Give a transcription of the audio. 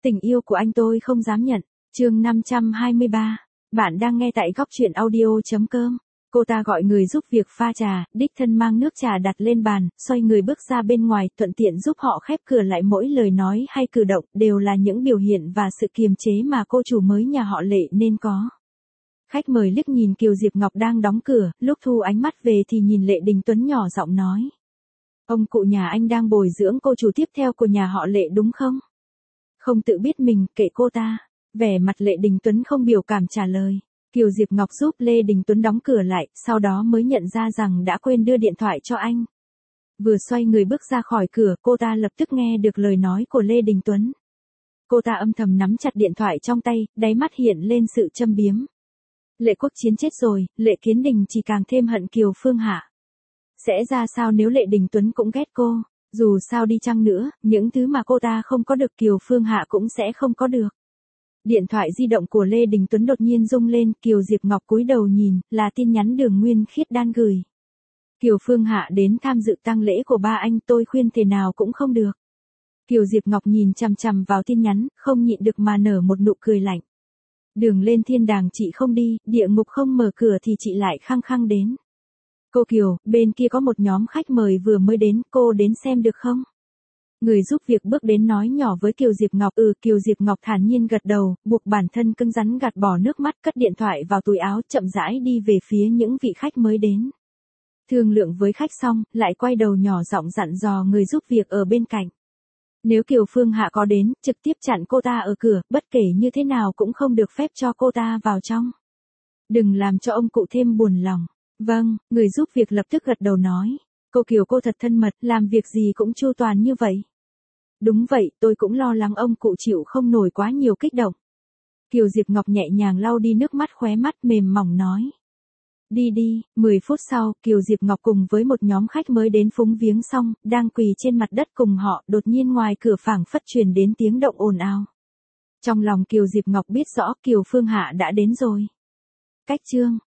Tình yêu của anh tôi không dám nhận. Chương 523. Bạn đang nghe tại góc truyện audio.com. Cô ta gọi người giúp việc pha trà, đích thân mang nước trà đặt lên bàn, xoay người bước ra bên ngoài, thuận tiện giúp họ khép cửa lại. Mỗi lời nói hay cử động đều là những biểu hiện và sự kiềm chế mà cô chủ mới nhà họ Lệ nên có. Khách mời liếc nhìn Kiều Diệp Ngọc đang đóng cửa, lúc thu ánh mắt về thì nhìn Lệ Đình Tuấn nhỏ giọng nói. Ông cụ nhà anh đang bồi dưỡng cô chủ tiếp theo của nhà họ Lệ đúng không? Không tự biết mình, kệ cô ta. Vẻ mặt Lệ Đình Tuấn không biểu cảm trả lời. Kiều Diệp Ngọc giúp Lê Đình Tuấn đóng cửa lại, sau đó mới nhận ra rằng đã quên đưa điện thoại cho anh. Vừa xoay người bước ra khỏi cửa, cô ta lập tức nghe được lời nói của Lê Đình Tuấn. Cô ta âm thầm nắm chặt điện thoại trong tay, đáy mắt hiện lên sự châm biếm. Lệ Quốc Chiến chết rồi, Lệ Kiến Đình chỉ càng thêm hận Kiều Phương Hạ. Sẽ ra sao nếu Lệ Đình Tuấn cũng ghét cô? Dù sao đi chăng nữa, những thứ mà cô ta không có được Kiều Phương Hạ cũng sẽ không có được. Điện thoại di động của Lê Đình Tuấn đột nhiên rung lên, Kiều Diệp Ngọc cúi đầu nhìn, là tin nhắn Đường Nguyên Khiết đan gửi. Kiều Phương Hạ đến tham dự tang lễ của ba anh, tôi khuyên thế nào cũng không được. Kiều Diệp Ngọc nhìn chằm chằm vào tin nhắn, không nhịn được mà nở một nụ cười lạnh. Đường lên thiên đàng chị không đi, địa ngục không mở cửa thì chị lại khăng khăng đến. Cô Kiều, bên kia có một nhóm khách mời vừa mới đến, cô đến xem được không? Người giúp việc bước đến nói nhỏ với Kiều Diệp Ngọc. Kiều Diệp Ngọc thản nhiên gật đầu, buộc bản thân cứng rắn gạt bỏ nước mắt, cất điện thoại vào túi áo, chậm rãi đi về phía những vị khách mới đến. Thương lượng với khách xong, lại quay đầu nhỏ giọng dặn dò người giúp việc ở bên cạnh. Nếu Kiều Phương Hạ có đến, trực tiếp chặn cô ta ở cửa, bất kể như thế nào cũng không được phép cho cô ta vào trong. Đừng làm cho ông cụ thêm buồn lòng. Vâng, người giúp việc lập tức gật đầu nói. Cô Kiều cô thật thân mật, làm việc gì cũng chu toàn như vậy. Đúng vậy, tôi cũng lo lắng ông cụ chịu không nổi quá nhiều kích động. Kiều Diệp Ngọc nhẹ nhàng lau đi nước mắt, khóe mắt mềm mỏng nói. Đi đi. 10 phút sau, Kiều Diệp Ngọc cùng với một nhóm khách mới đến phúng viếng xong, đang quỳ trên mặt đất cùng họ, đột nhiên ngoài cửa phảng phất truyền đến tiếng động ồn ào. Trong lòng Kiều Diệp Ngọc biết rõ Kiều Phương Hạ đã đến rồi. Cách chương